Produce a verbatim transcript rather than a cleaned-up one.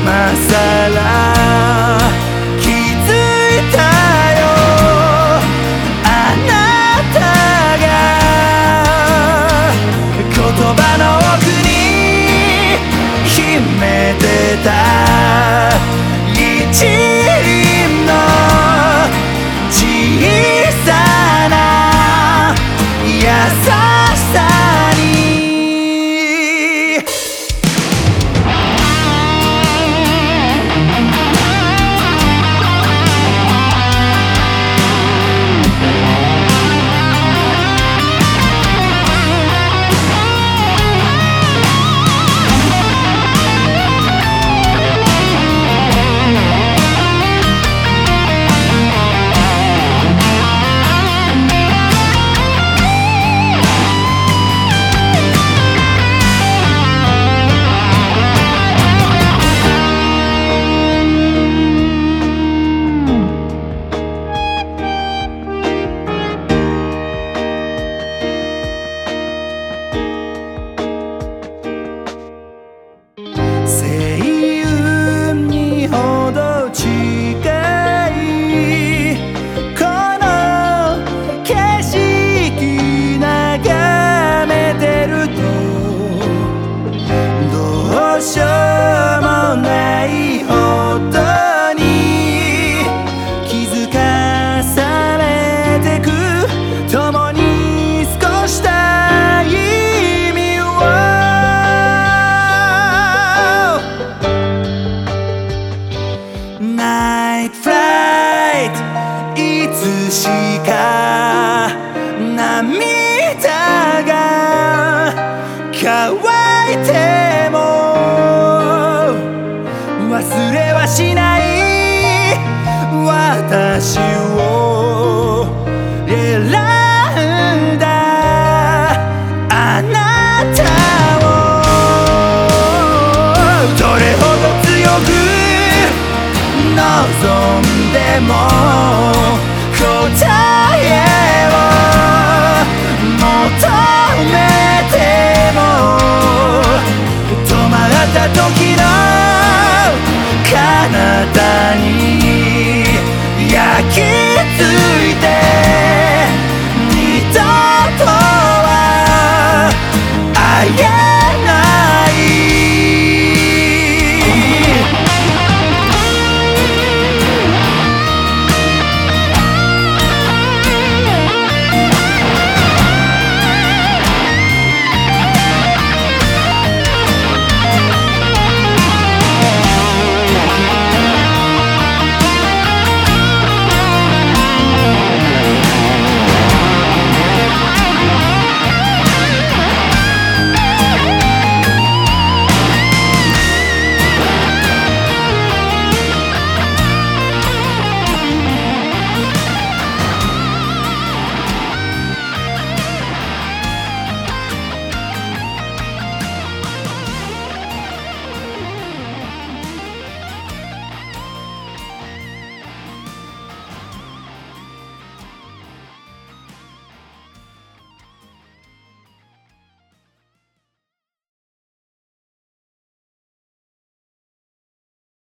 今さら気づいたよ、あなたが言葉の奥に秘めてた一輪の小さな優しさに星雲にほど近いこの景色眺めてるとどうしようもないほどに気づかされてく、共に少した意味をナイトフライト、いつしか涙が乾いても忘れはしない私を選んだあなたをどれほど強く望んでも答え